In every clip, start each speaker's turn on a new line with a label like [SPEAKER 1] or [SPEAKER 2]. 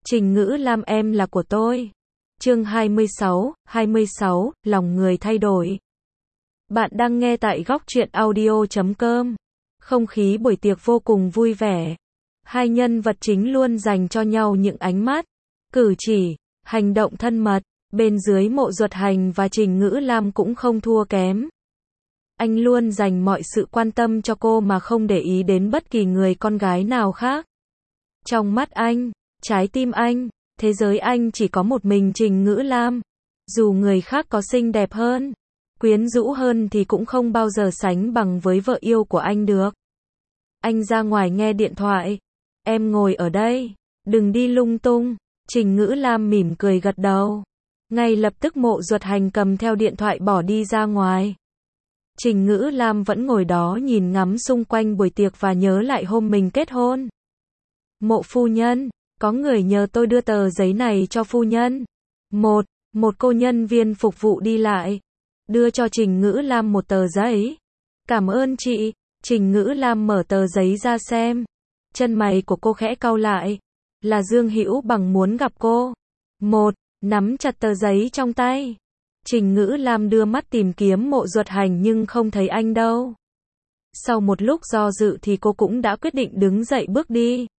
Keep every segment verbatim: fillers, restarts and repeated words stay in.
[SPEAKER 1] Trình Ngữ Lam em là của tôi. Chương hai mươi sáu, hai mươi sáu, lòng người thay đổi. Bạn đang nghe tại góc truyện audio chấm com. Không khí buổi tiệc vô cùng vui vẻ. Hai nhân vật chính luôn dành cho nhau những ánh mắt, cử chỉ, hành động thân mật. Bên dưới Mộ Duật Hành và Trình Ngữ Lam cũng không thua kém. Anh luôn dành mọi sự quan tâm cho cô mà không để ý đến bất kỳ người con gái nào khác. Trong mắt anh, trái tim anh, thế giới anh chỉ có một mình Trình Ngữ Lam. Dù người khác có xinh đẹp hơn, quyến rũ hơn thì cũng không bao giờ sánh bằng với vợ yêu của anh được. Anh ra ngoài nghe điện thoại. Em ngồi ở đây, đừng đi lung tung. Trình Ngữ Lam mỉm cười gật đầu. Ngay lập tức Mộ Duật Hành cầm theo điện thoại bỏ đi ra ngoài. Trình Ngữ Lam vẫn ngồi đó nhìn ngắm xung quanh buổi tiệc và nhớ lại hôm mình kết hôn. Mộ phu nhân, có người nhờ tôi đưa tờ giấy này cho phu nhân. Một, một cô nhân viên phục vụ đi lại, đưa cho Trình Ngữ Lam một tờ giấy. Cảm ơn chị. Trình Ngữ Lam mở tờ giấy ra xem. Chân mày của cô khẽ cau lại. Là Dương Hữu Bằng muốn gặp cô. Một, nắm chặt tờ giấy trong tay. Trình Ngữ Lam đưa mắt tìm kiếm Mộ Duật Hành nhưng không thấy anh đâu. Sau một lúc do dự thì cô cũng đã quyết định đứng dậy bước đi.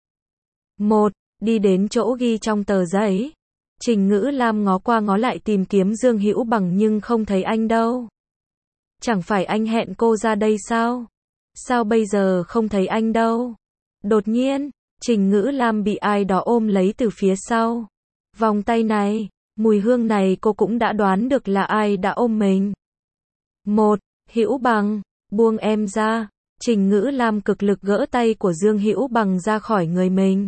[SPEAKER 1] Một, đi đến chỗ ghi trong tờ giấy. Trình Ngữ Lam ngó qua ngó lại tìm kiếm Dương Hữu Bằng nhưng không thấy anh đâu. Chẳng phải anh hẹn cô ra đây sao? Sao bây giờ không thấy anh đâu? Đột nhiên, Trình Ngữ Lam bị ai đó ôm lấy từ phía sau. Vòng tay này, mùi hương này cô cũng đã đoán được là ai đã ôm mình. Một, Hữu Bằng, buông em ra. Trình Ngữ Lam cực lực gỡ tay của Dương Hữu Bằng ra khỏi người mình.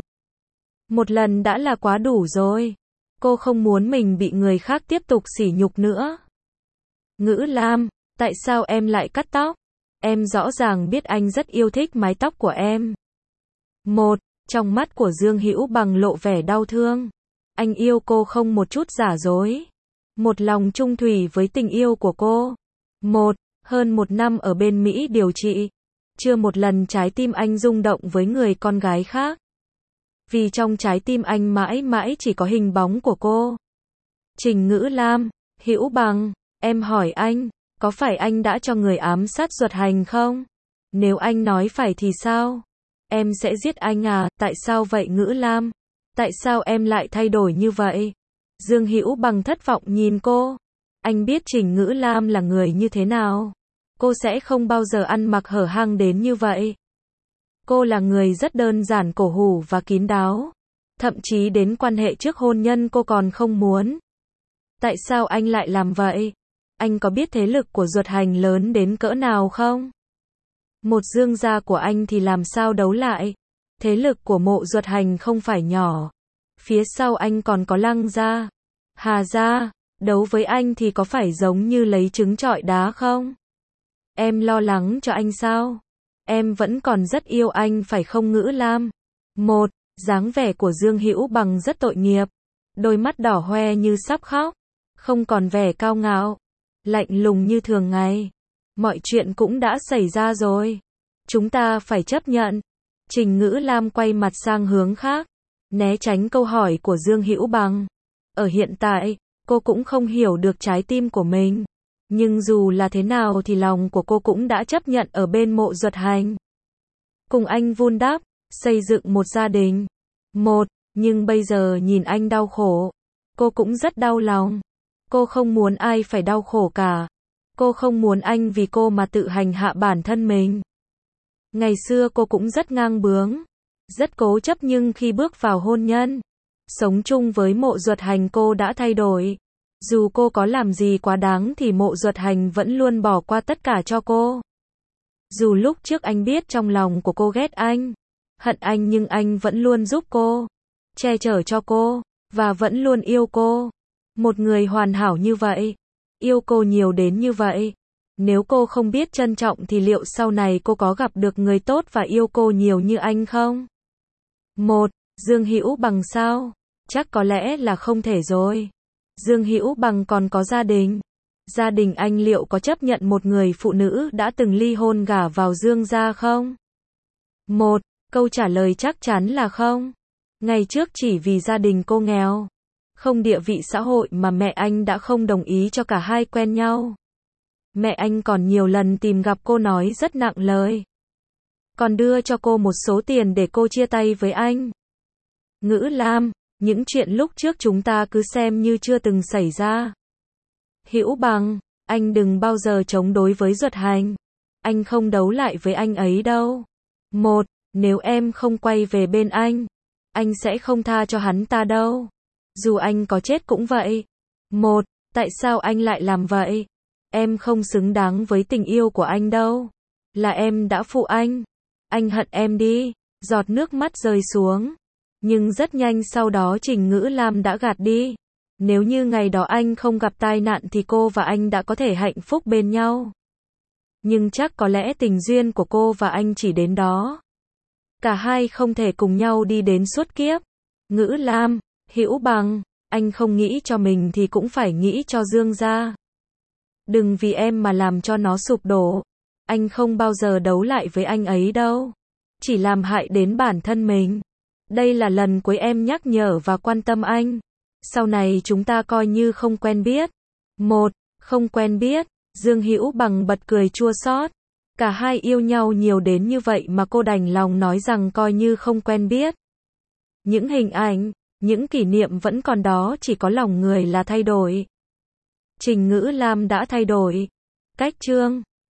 [SPEAKER 1] Một lần đã là quá đủ rồi. Cô không muốn mình bị người khác tiếp tục sỉ nhục nữa. Ngữ Lam, tại sao em lại cắt tóc? Em rõ ràng biết anh rất yêu thích mái tóc của em. Một, trong mắt của Dương Hữu Bằng lộ vẻ đau thương. Anh yêu cô không một chút giả dối. Một lòng trung thủy với tình yêu của cô. Một, hơn một năm ở bên Mỹ điều trị. Chưa một lần trái tim anh rung động với người con gái khác. Vì trong trái tim anh mãi mãi chỉ có hình bóng của cô. Trình Ngữ Lam, Hữu Bằng, em hỏi anh, có phải anh đã cho người ám sát Duật Hành không? Nếu anh nói phải thì sao? Em sẽ giết anh à? Tại sao vậy Ngữ Lam? Tại sao em lại thay đổi như vậy? Dương Hữu Bằng thất vọng nhìn cô. Anh biết Trình Ngữ Lam là người như thế nào. Cô sẽ không bao giờ ăn mặc hở hang đến như vậy. Cô là người rất đơn giản, cổ hủ và kín đáo. Thậm chí đến quan hệ trước hôn nhân cô còn không muốn. Tại sao anh lại làm vậy? Anh có biết thế lực của Duật Hành lớn đến cỡ nào không? Một Dương gia của anh thì làm sao đấu lại? Thế lực của Mộ Duật Hành không phải nhỏ. Phía sau anh còn có Lăng gia, Hà gia. Đấu với anh thì có phải giống như lấy trứng trọi đá không? Em lo lắng cho anh sao? Em vẫn còn rất yêu anh phải không Ngữ Lam? Một, dáng vẻ của Dương Hữu Bằng rất tội nghiệp. Đôi mắt đỏ hoe như sắp khóc. Không còn vẻ cao ngạo, lạnh lùng như thường ngày. Mọi chuyện cũng đã xảy ra rồi. Chúng ta phải chấp nhận. Trình Ngữ Lam quay mặt sang hướng khác, né tránh câu hỏi của Dương Hữu Bằng. Ở hiện tại, cô cũng không hiểu được trái tim của mình. Nhưng dù là thế nào thì lòng của cô cũng đã chấp nhận ở bên Mộ Duật Hành. Cùng anh vun đắp, xây dựng một gia đình. Một, nhưng bây giờ nhìn anh đau khổ. Cô cũng rất đau lòng. Cô không muốn ai phải đau khổ cả. Cô không muốn anh vì cô mà tự hành hạ bản thân mình. Ngày xưa cô cũng rất ngang bướng, rất cố chấp nhưng khi bước vào hôn nhân, sống chung với Mộ Duật Hành cô đã thay đổi. Dù cô có làm gì quá đáng thì Mộ Duật Hành vẫn luôn bỏ qua tất cả cho cô. Dù lúc trước anh biết trong lòng của cô ghét anh, hận anh nhưng anh vẫn luôn giúp cô, che chở cho cô, và vẫn luôn yêu cô. Một người hoàn hảo như vậy, yêu cô nhiều đến như vậy. Nếu cô không biết trân trọng thì liệu sau này cô có gặp được người tốt và yêu cô nhiều như anh không? Một, Dương Hữu Bằng sao? Chắc có lẽ là không thể rồi. Dương Hữu Bằng còn có gia đình. Gia đình anh liệu có chấp nhận một người phụ nữ đã từng ly hôn gả vào Dương gia không? Một, câu trả lời chắc chắn là không. Ngày trước chỉ vì gia đình cô nghèo, không địa vị xã hội mà mẹ anh đã không đồng ý cho cả hai quen nhau. Mẹ anh còn nhiều lần tìm gặp cô nói rất nặng lời. Còn đưa cho cô một số tiền để cô chia tay với anh. Ngữ Lam, những chuyện lúc trước chúng ta cứ xem như chưa từng xảy ra. Hữu Bằng, anh đừng bao giờ chống đối với Duật Hành. Anh không đấu lại với anh ấy đâu. Một, nếu em không quay về bên anh, anh sẽ không tha cho hắn ta đâu. Dù anh có chết cũng vậy. Một, tại sao anh lại làm vậy? Em không xứng đáng với tình yêu của anh đâu. Là em đã phụ anh. Anh hận em đi. Giọt nước mắt rơi xuống. Nhưng rất nhanh sau đó Trình Ngữ Lam đã gạt đi. Nếu như ngày đó anh không gặp tai nạn thì cô và anh đã có thể hạnh phúc bên nhau. Nhưng chắc có lẽ tình duyên của cô và anh chỉ đến đó. Cả hai không thể cùng nhau đi đến suốt kiếp. Ngữ Lam, Hữu Bằng, anh không nghĩ cho mình thì cũng phải nghĩ cho Dương gia. Đừng vì em mà làm cho nó sụp đổ. Anh không bao giờ đấu lại với anh ấy đâu. Chỉ làm hại đến bản thân mình. Đây là lần cuối em nhắc nhở và quan tâm anh. Sau này chúng ta coi như không quen biết. Một, không quen biết. Dương Hữu Bằng bật cười chua xót. Cả hai yêu nhau nhiều đến như vậy mà cô đành lòng nói rằng coi như không quen biết. Những hình ảnh, những kỷ niệm vẫn còn đó, chỉ có lòng người là thay đổi. Trình Ngữ Lam đã thay đổi. Cách chương